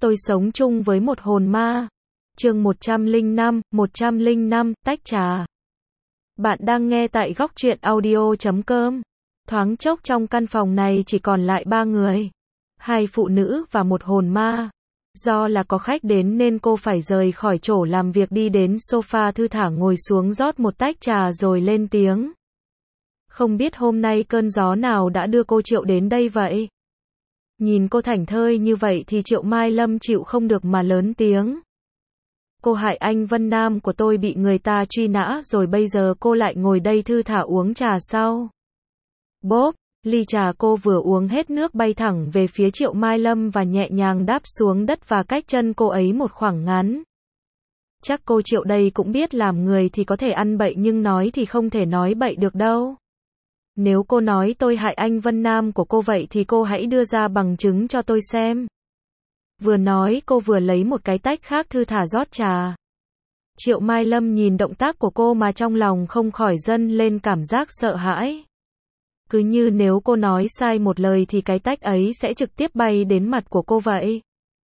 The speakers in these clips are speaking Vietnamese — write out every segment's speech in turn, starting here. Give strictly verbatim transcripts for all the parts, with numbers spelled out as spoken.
Tôi sống chung với một hồn ma. Chương một trăm lẻ năm, một trăm lẻ năm, tách trà. Bạn đang nghe tại góc truyện audio chấm com. Thoáng chốc trong căn phòng này chỉ còn lại ba người. Hai phụ nữ và một hồn ma. Do là có khách đến nên cô phải rời khỏi chỗ làm việc đi đến sofa thư thả ngồi xuống rót một tách trà rồi lên tiếng. Không biết hôm nay cơn gió nào đã đưa cô Triệu đến đây vậy? Nhìn cô thảnh thơi như vậy thì Triệu Mai Lâm chịu không được mà lớn tiếng. Cô hại anh Vân Nam của tôi bị người ta truy nã rồi bây giờ cô lại ngồi đây thư thả uống trà sao? Bốp, ly trà cô vừa uống hết nước bay thẳng về phía Triệu Mai Lâm và nhẹ nhàng đáp xuống đất và cách chân cô ấy một khoảng ngắn. Chắc cô Triệu đây cũng biết làm người thì có thể ăn bậy nhưng nói thì không thể nói bậy được đâu. Nếu cô nói tôi hại anh Vân Nam của cô vậy thì cô hãy đưa ra bằng chứng cho tôi xem. Vừa nói cô vừa lấy một cái tách khác thư thả rót trà. Triệu Mai Lâm nhìn động tác của cô mà trong lòng không khỏi dâng lên cảm giác sợ hãi. Cứ như nếu cô nói sai một lời thì cái tách ấy sẽ trực tiếp bay đến mặt của cô vậy.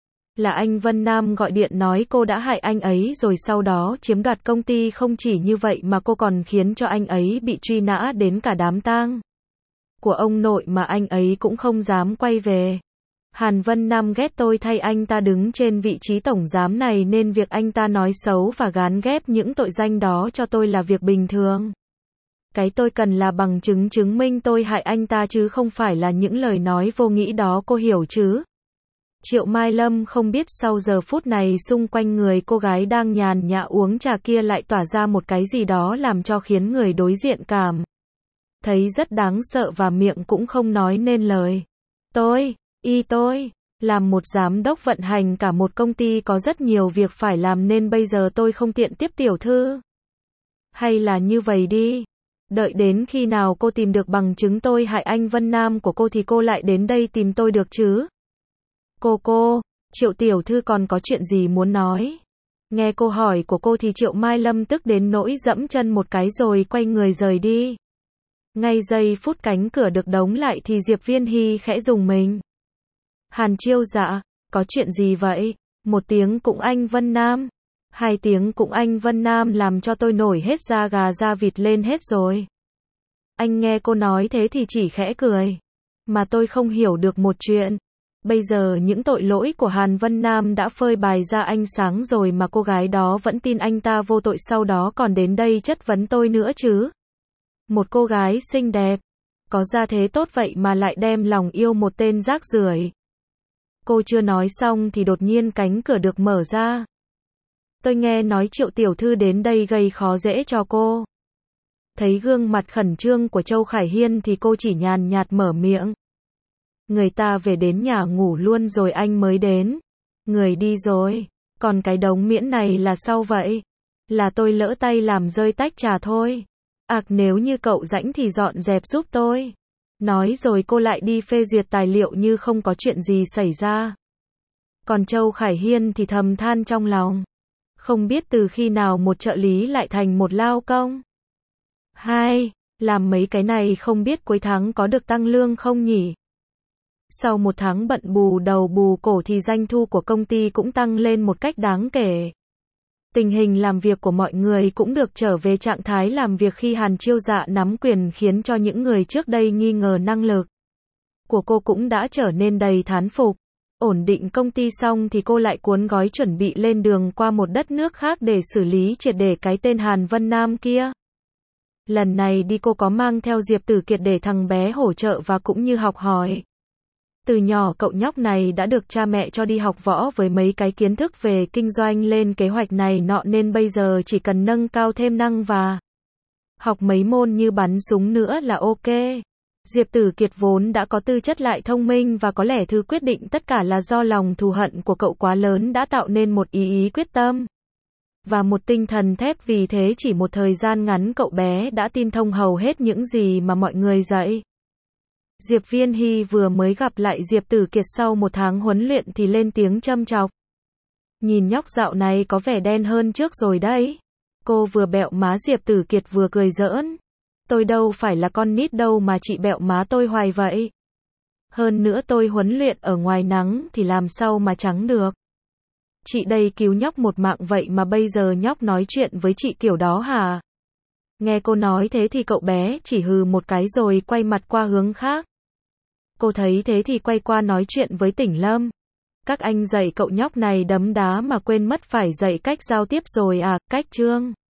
Là anh Vân Nam gọi điện nói cô đã hại anh ấy rồi sau đó chiếm đoạt công ty, không chỉ như vậy mà cô còn khiến cho anh ấy bị truy nã đến cả đám tang của ông nội mà anh ấy cũng không dám quay về. Hàn Vân Nam ghét tôi thay anh ta đứng trên vị trí tổng giám này nên việc anh ta nói xấu và gán ghép những tội danh đó cho tôi là việc bình thường. Cái tôi cần là bằng chứng chứng minh tôi hại anh ta chứ không phải là những lời nói vô nghĩa đó, cô hiểu chứ? Triệu Mai Lâm không biết sau giờ phút này xung quanh người cô gái đang nhàn nhã uống trà kia lại tỏa ra một cái gì đó làm cho khiến người đối diện cảm thấy rất đáng sợ và miệng cũng không nói nên lời. Tôi, y tôi, làm một giám đốc vận hành cả một công ty có rất nhiều việc phải làm nên bây giờ tôi không tiện tiếp tiểu thư. Hay là như vậy đi. Đợi đến khi nào cô tìm được bằng chứng tôi hại anh Vân Nam của cô thì cô lại đến đây tìm tôi được chứ? Cô cô, Triệu tiểu thư còn có chuyện gì muốn nói? Nghe câu hỏi của cô thì Triệu Mai Lâm tức đến nỗi dẫm chân một cái rồi quay người rời đi. Ngay giây phút cánh cửa được đóng lại thì Diệp Viên Hy khẽ rùng mình. Hàn Chiêu dạ, có chuyện gì vậy? Một tiếng cũng anh Vân Nam. Hai tiếng cũng anh Vân Nam làm cho tôi nổi hết da gà da vịt lên hết rồi. Anh nghe cô nói thế thì chỉ khẽ cười. Mà tôi không hiểu được một chuyện. Bây giờ những tội lỗi của Hàn Vân Nam đã phơi bày ra ánh sáng rồi mà cô gái đó vẫn tin anh ta vô tội, sau đó còn đến đây chất vấn tôi nữa chứ. Một cô gái xinh đẹp, có gia thế tốt vậy mà lại đem lòng yêu một tên rác rưởi. Cô chưa nói xong thì đột nhiên cánh cửa được mở ra. Tôi nghe nói Triệu tiểu thư đến đây gây khó dễ cho cô. Thấy gương mặt khẩn trương của Châu Khải Hiên thì cô chỉ nhàn nhạt mở miệng. Người ta về đến nhà ngủ luôn rồi anh mới đến. Người đi rồi. Còn cái đống miễn này là sao vậy? Là tôi lỡ tay làm rơi tách trà thôi. Ặc nếu như cậu rãnh thì dọn dẹp giúp tôi. Nói rồi cô lại đi phê duyệt tài liệu như không có chuyện gì xảy ra. Còn Châu Khải Hiên thì thầm than trong lòng. Không biết từ khi nào một trợ lý lại thành một lao công. Hai, làm mấy cái này không biết cuối tháng có được tăng lương không nhỉ? Sau một tháng bận bù đầu bù cổ thì doanh thu của công ty cũng tăng lên một cách đáng kể. Tình hình làm việc của mọi người cũng được trở về trạng thái làm việc khi Hàn Chiêu dạ nắm quyền, khiến cho những người trước đây nghi ngờ năng lực của cô cũng đã trở nên đầy thán phục. Ổn định công ty xong thì cô lại cuốn gói chuẩn bị lên đường qua một đất nước khác để xử lý triệt để cái tên Hàn Vân Nam kia. Lần này đi cô có mang theo Diệp Tử Kiệt để thằng bé hỗ trợ và cũng như học hỏi. Từ nhỏ cậu nhóc này đã được cha mẹ cho đi học võ với mấy cái kiến thức về kinh doanh, lên kế hoạch này nọ nên bây giờ chỉ cần nâng cao thêm năng và học mấy môn như bắn súng nữa là ok. Diệp Tử Kiệt vốn đã có tư chất lại thông minh và có lẽ thứ quyết định tất cả là do lòng thù hận của cậu quá lớn đã tạo nên một ý ý quyết tâm và một tinh thần thép, vì thế chỉ một thời gian ngắn cậu bé đã tin thông hầu hết những gì mà mọi người dạy. Diệp Viên Hy vừa mới gặp lại Diệp Tử Kiệt sau một tháng huấn luyện thì lên tiếng châm chọc. Nhìn nhóc dạo này có vẻ đen hơn trước rồi đấy. Cô vừa bẹo má Diệp Tử Kiệt vừa cười giỡn. Tôi đâu phải là con nít đâu mà chị bẹo má tôi hoài vậy. Hơn nữa tôi huấn luyện ở ngoài nắng thì làm sao mà trắng được. chị đây cứu nhóc một mạng vậy mà bây giờ nhóc nói chuyện với chị kiểu đó hả? Nghe cô nói thế thì cậu bé chỉ hừ một cái rồi quay mặt qua hướng khác. Cô thấy thế thì quay qua nói chuyện với Tỉnh Lâm. Các anh dạy cậu nhóc này đấm đá mà quên mất phải dạy cách giao tiếp rồi à, cách Trương.